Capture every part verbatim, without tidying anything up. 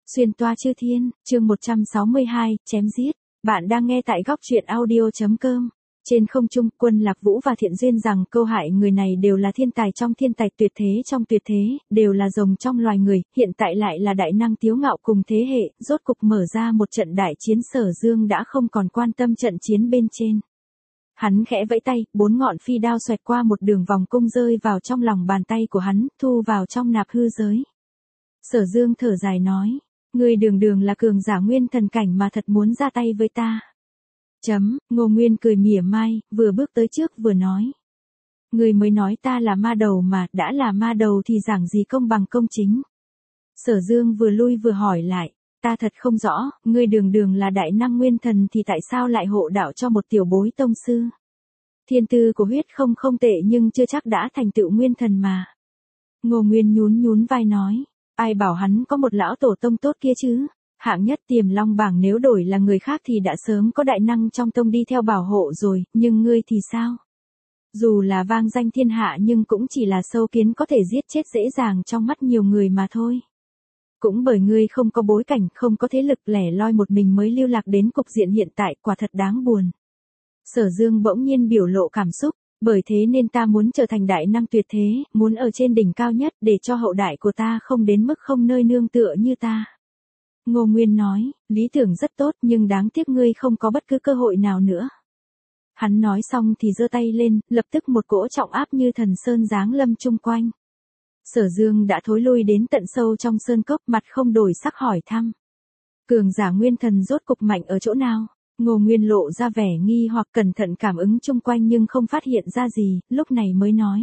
Xuyên toa chư thiên, chương một trăm sáu mươi hai, chém giết. Bạn đang nghe tại góc truyện audio.com. Trên không trung, Quân Lạc Vũ và Thiện Duyên rằng câu hại người này đều là thiên tài trong thiên tài, tuyệt thế trong tuyệt thế, đều là rồng trong loài người, hiện tại lại là đại năng tiếu ngạo cùng thế hệ, rốt cục mở ra một trận đại chiến. Sở Dương đã không còn quan tâm trận chiến bên trên. Hắn khẽ vẫy tay, bốn ngọn phi đao xoẹt qua một đường vòng cung rơi vào trong lòng bàn tay của hắn, thu vào trong nạp hư giới. Sở Dương thở dài nói, ngươi đường đường là cường giả nguyên thần cảnh mà thật muốn ra tay với ta. Chấm, Ngô Nguyên cười mỉa mai, vừa bước tới trước vừa nói. Ngươi mới nói ta là ma đầu mà, đã là ma đầu thì giảng gì công bằng công chính. Sở Dương vừa lui vừa hỏi lại, ta thật không rõ, ngươi đường đường là đại năng nguyên thần thì tại sao lại hộ đạo cho một tiểu bối tông sư. Thiên tư của huyết không không tệ nhưng chưa chắc đã thành tựu nguyên thần mà. Ngô Nguyên nhún nhún vai nói, ai bảo hắn có một lão tổ tông tốt kia chứ. Hạng nhất Tiềm Long bảng nếu đổi là người khác thì đã sớm có đại năng trong tông đi theo bảo hộ rồi, nhưng ngươi thì sao? Dù là vang danh thiên hạ nhưng cũng chỉ là sâu kiến có thể giết chết dễ dàng trong mắt nhiều người mà thôi. Cũng bởi ngươi không có bối cảnh, không có thế lực, lẻ loi một mình mới lưu lạc đến cục diện hiện tại, quả thật đáng buồn. Sở Dương bỗng nhiên biểu lộ cảm xúc, bởi thế nên ta muốn trở thành đại năng tuyệt thế, muốn ở trên đỉnh cao nhất để cho hậu đại của ta không đến mức không nơi nương tựa như ta. Ngô Nguyên nói, lý tưởng rất tốt nhưng đáng tiếc ngươi không có bất cứ cơ hội nào nữa. Hắn nói xong thì giơ tay lên, lập tức một cỗ trọng áp như thần sơn giáng lâm chung quanh. Sở Dương đã thối lui đến tận sâu trong sơn cốc, mặt không đổi sắc hỏi thăm. Cường giả nguyên thần rốt cục mạnh ở chỗ nào? Ngô Nguyên lộ ra vẻ nghi hoặc cẩn thận cảm ứng chung quanh nhưng không phát hiện ra gì, lúc này mới nói.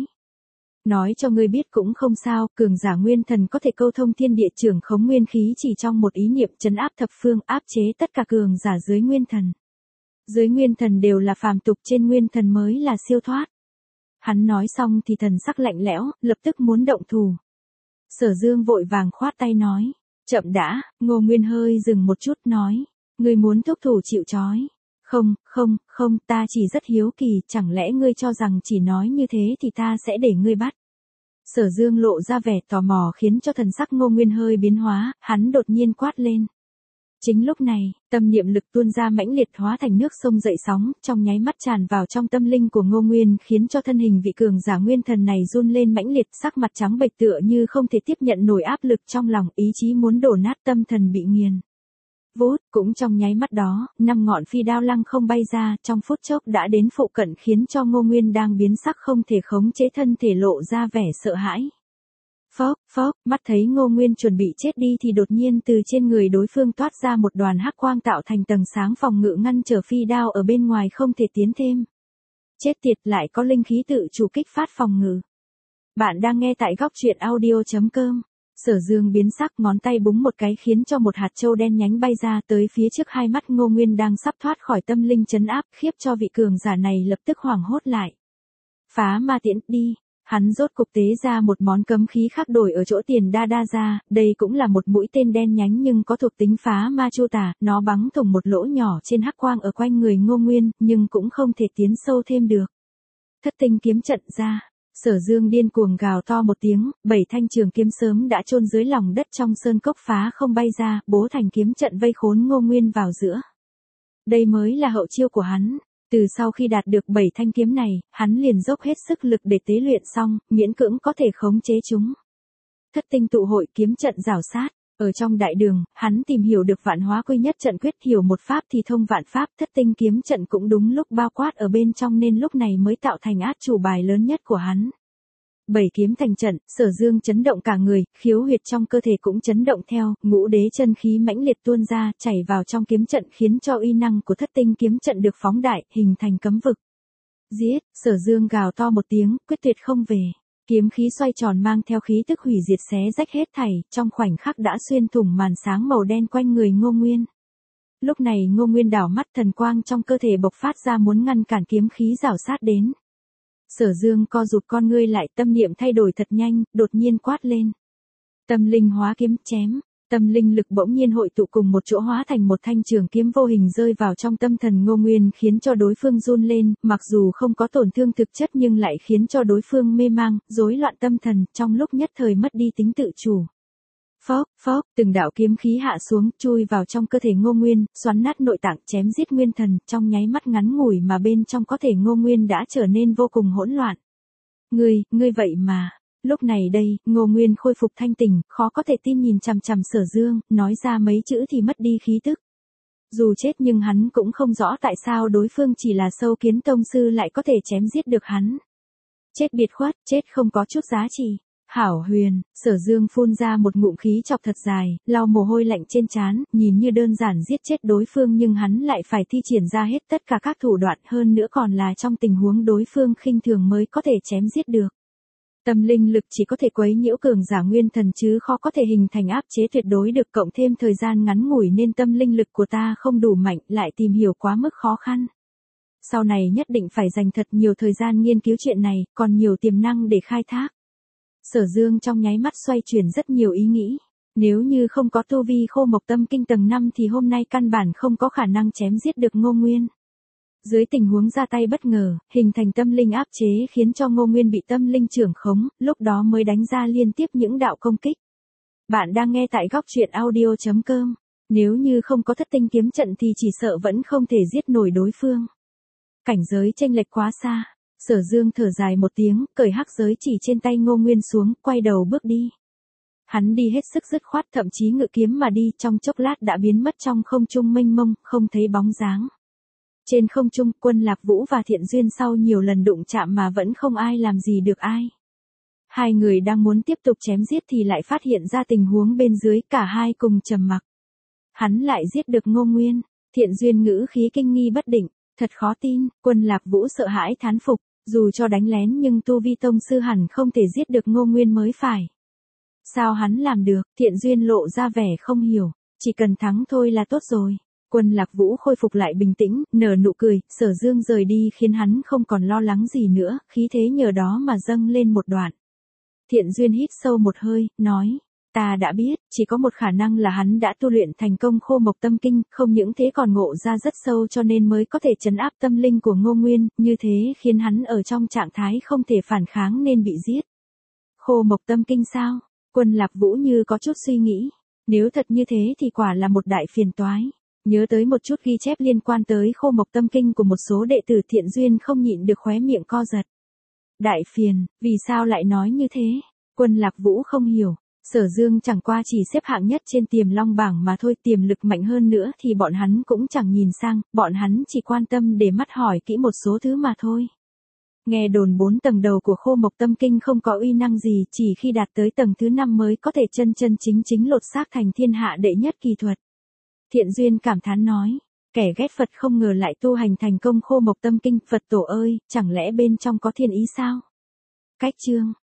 Nói cho ngươi biết cũng không sao, cường giả nguyên thần có thể câu thông thiên địa trưởng khống nguyên khí chỉ trong một ý niệm, trấn áp thập phương, áp chế tất cả cường giả dưới nguyên thần. Dưới nguyên thần đều là phàm tục, trên nguyên thần mới là siêu thoát. Hắn nói xong thì thần sắc lạnh lẽo, lập tức muốn động thủ. Sở Dương vội vàng khoát tay nói, chậm đã. Ngô Nguyên hơi dừng một chút nói, ngươi muốn thúc thủ chịu trói. Không, không, không, ta chỉ rất hiếu kỳ, chẳng lẽ ngươi cho rằng chỉ nói như thế thì ta sẽ để ngươi bắt. Sở Dương lộ ra vẻ tò mò khiến cho thần sắc Ngô Nguyên hơi biến hóa, hắn đột nhiên quát lên. Chính lúc này, tâm niệm lực tuôn ra mãnh liệt hóa thành nước sông dậy sóng, trong nháy mắt tràn vào trong tâm linh của Ngô Nguyên khiến cho thân hình vị cường giả nguyên thần này run lên mãnh liệt, sắc mặt trắng bệch tựa như không thể tiếp nhận nổi áp lực trong lòng, ý chí muốn đổ nát, tâm thần bị nghiền. Vút, cũng trong nháy mắt đó, năm ngọn phi đao lăng không bay ra, trong phút chốc đã đến phụ cận khiến cho Ngô Nguyên đang biến sắc không thể khống chế thân thể lộ ra vẻ sợ hãi. Phốc, phốc, mắt thấy Ngô Nguyên chuẩn bị chết đi thì đột nhiên từ trên người đối phương toát ra một đoàn hắc quang tạo thành tầng sáng phòng ngự ngăn trở phi đao ở bên ngoài không thể tiến thêm. Chết tiệt, lại có linh khí tự chủ kích phát phòng ngự. Bạn đang nghe tại góc truyện audio.com. Sở Dương biến sắc, ngón tay búng một cái khiến cho một hạt châu đen nhánh bay ra tới phía trước hai mắt Ngô Nguyên đang sắp thoát khỏi tâm linh trấn áp, khiếp cho vị cường giả này lập tức hoảng hốt lại. Phá ma tiễn, đi. Hắn rốt cục tế ra một món cấm khí khác đổi ở chỗ tiền đa đa ra, đây cũng là một mũi tên đen nhánh nhưng có thuộc tính phá ma chu tà, nó bắn thủng một lỗ nhỏ trên hắc quang ở quanh người Ngô Nguyên, nhưng cũng không thể tiến sâu thêm được. Thất tinh kiếm trận ra. Sở Dương điên cuồng gào to một tiếng, bảy thanh trường kiếm sớm đã chôn dưới lòng đất trong sơn cốc phá không bay ra, bố thành kiếm trận vây khốn Ngô Nguyên vào giữa. Đây mới là hậu chiêu của hắn. Từ sau khi đạt được bảy thanh kiếm này, hắn liền dốc hết sức lực để tế luyện xong, miễn cưỡng có thể khống chế chúng. Thất tinh tụ hội, kiếm trận rào sát. Ở trong đại đường, hắn tìm hiểu được vạn hóa quy nhất trận quyết, hiểu một pháp thì thông vạn pháp, thất tinh kiếm trận cũng đúng lúc bao quát ở bên trong nên lúc này mới tạo thành át chủ bài lớn nhất của hắn. Bảy kiếm thành trận, Sở Dương chấn động cả người, khiếu huyệt trong cơ thể cũng chấn động theo, ngũ đế chân khí mãnh liệt tuôn ra, chảy vào trong kiếm trận khiến cho uy năng của thất tinh kiếm trận được phóng đại, hình thành cấm vực. Giết, Sở Dương gào to một tiếng, quyết tuyệt không về. Kiếm khí xoay tròn mang theo khí tức hủy diệt xé rách hết thảy, trong khoảnh khắc đã xuyên thủng màn sáng màu đen quanh người Ngô Nguyên. Lúc này Ngô Nguyên đảo mắt, thần quang trong cơ thể bộc phát ra muốn ngăn cản kiếm khí rảo sát đến. Sở Dương co rụt con ngươi lại, tâm niệm thay đổi thật nhanh, đột nhiên quát lên. Tâm linh hóa kiếm, chém. Tâm linh lực bỗng nhiên hội tụ cùng một chỗ hóa thành một thanh trường kiếm vô hình rơi vào trong tâm thần Ngô Nguyên khiến cho đối phương run lên, mặc dù không có tổn thương thực chất nhưng lại khiến cho đối phương mê mang, rối loạn tâm thần, trong lúc nhất thời mất đi tính tự chủ. Phốc, phốc, từng đạo kiếm khí hạ xuống, chui vào trong cơ thể Ngô Nguyên, xoắn nát nội tạng, chém giết nguyên thần, trong nháy mắt ngắn ngủi mà bên trong có thể Ngô Nguyên đã trở nên vô cùng hỗn loạn. Ngươi, ngươi vậy mà. Lúc này đây, Ngô Nguyên khôi phục thanh tỉnh, khó có thể tin nhìn chằm chằm Sở Dương, nói ra mấy chữ thì mất đi khí tức. Dù chết nhưng hắn cũng không rõ tại sao đối phương chỉ là sâu kiến tông sư lại có thể chém giết được hắn. Chết biệt khuất, chết không có chút giá trị. Hảo Huyền, Sở Dương phun ra một ngụm khí chọc thật dài, lau mồ hôi lạnh trên trán, nhìn như đơn giản giết chết đối phương nhưng hắn lại phải thi triển ra hết tất cả các thủ đoạn, hơn nữa còn là trong tình huống đối phương khinh thường mới có thể chém giết được. Tâm linh lực chỉ có thể quấy nhiễu cường giả nguyên thần chứ khó có thể hình thành áp chế tuyệt đối được, cộng thêm thời gian ngắn ngủi nên tâm linh lực của ta không đủ mạnh, lại tìm hiểu quá mức khó khăn. Sau này nhất định phải dành thật nhiều thời gian nghiên cứu chuyện này, còn nhiều tiềm năng để khai thác. Sở Dương trong nháy mắt xoay chuyển rất nhiều ý nghĩ. Nếu như không có tu vi Khô Mộc Tâm Kinh tầng năm thì hôm nay căn bản không có khả năng chém giết được Ngô Nguyên. Dưới tình huống ra tay bất ngờ, hình thành tâm linh áp chế khiến cho Ngô Nguyên bị tâm linh trưởng khống, lúc đó mới đánh ra liên tiếp những đạo công kích. Bạn đang nghe tại góc truyện audio chấm com. Nếu như không có thất tinh kiếm trận thì chỉ sợ vẫn không thể giết nổi đối phương. Cảnh giới chênh lệch quá xa. Sở Dương thở dài một tiếng, cởi hắc giới chỉ trên tay Ngô Nguyên xuống, quay đầu bước đi. Hắn đi hết sức dứt khoát, thậm chí ngự kiếm mà đi, trong chốc lát đã biến mất trong không trung mênh mông, không thấy bóng dáng. Trên không trung, Quân Lạc Vũ và Thiện Duyên sau nhiều lần đụng chạm mà vẫn không ai làm gì được ai. Hai người đang muốn tiếp tục chém giết thì lại phát hiện ra tình huống bên dưới, cả hai cùng trầm mặc. Hắn lại giết được Ngô Nguyên. Thiện Duyên ngữ khí kinh nghi bất định, thật khó tin. Quân Lạc Vũ sợ hãi thán phục, dù cho đánh lén nhưng tu vi tông sư hẳn không thể giết được Ngô Nguyên mới phải. Sao hắn làm được? Thiện Duyên lộ ra vẻ không hiểu, chỉ cần thắng thôi là tốt rồi. Quân Lạc Vũ khôi phục lại bình tĩnh, nở nụ cười, Sở Dương rời đi khiến hắn không còn lo lắng gì nữa, khí thế nhờ đó mà dâng lên một đoạn. Thiện Duyên hít sâu một hơi, nói, ta đã biết, chỉ có một khả năng là hắn đã tu luyện thành công Khô Mộc Tâm Kinh, không những thế còn ngộ ra rất sâu cho nên mới có thể trấn áp tâm linh của Ngô Nguyên, như thế khiến hắn ở trong trạng thái không thể phản kháng nên bị giết. Khô Mộc Tâm Kinh sao? Quân Lạc Vũ như có chút suy nghĩ, nếu thật như thế thì quả là một đại phiền toái. Nhớ tới một chút ghi chép liên quan tới Khô Mộc Tâm Kinh của một số đệ tử, Thiện Duyên không nhịn được khóe miệng co giật. Đại phiền, vì sao lại nói như thế? Quân Lạc Vũ không hiểu, Sở Dương chẳng qua chỉ xếp hạng nhất trên tiềm long bảng mà thôi, tiềm lực mạnh hơn nữa thì bọn hắn cũng chẳng nhìn sang, bọn hắn chỉ quan tâm để mắt hỏi kỹ một số thứ mà thôi. Nghe đồn bốn tầng đầu của Khô Mộc Tâm Kinh không có uy năng gì, chỉ khi đạt tới tầng thứ năm mới có thể chân chân chính chính lột xác thành thiên hạ đệ nhất kỳ thuật. Thiện Duyên cảm thán nói, kẻ ghét Phật không ngờ lại tu hành thành công Khô Mộc Tâm Kinh, Phật tổ ơi, chẳng lẽ bên trong có thiên ý sao? Cách chương